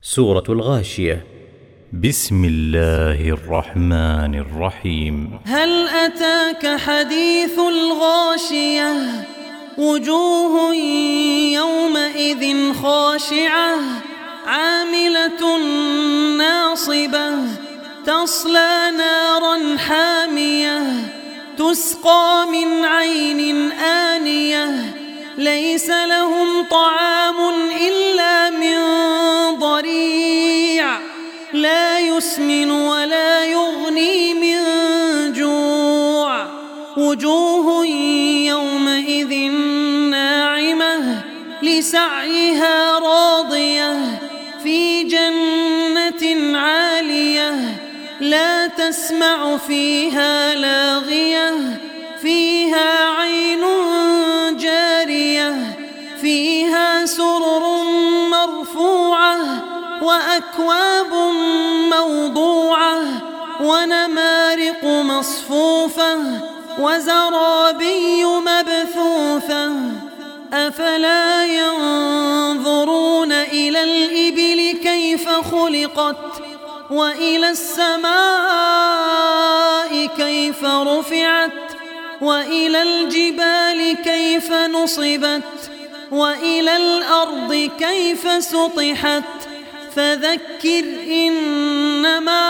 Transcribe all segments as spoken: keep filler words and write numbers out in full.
سورة الغاشية. بسم الله الرحمن الرحيم. هل أتاك حديث الغاشية؟ وجوه يومئذ خاشعة عاملة ناصبة تصلى نارا حامية تسقى من عين آنية ليس لهم طعام إلا من ضريع لا يسمن ولا يغني من جوع. وجوه يومئذ ناعمة لسعيها راضية في جنة عالية لا تسمع فيها لاغية فيها عين جارية فيها سرر مرفوعة وأكواب موضوعة ونمارق مصفوفة وزرابي مبثوثة. أفلا ينظرون إلى الإبل كيف خلقت وإلى السماء كيف رفعت وإلى الجبال كيف نصبت وإلى الأرض كيف سطحت. فذكر إنما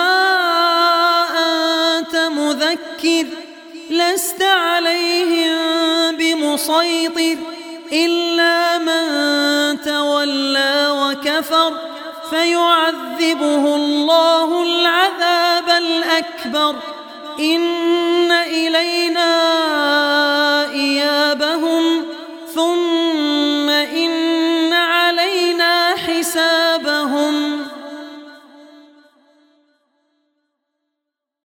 أنت مذكر لست عليهم بمسيطر إلا من تولى وكفر فيعذبه الله العذاب الأكبر. إن إلينا إيابهم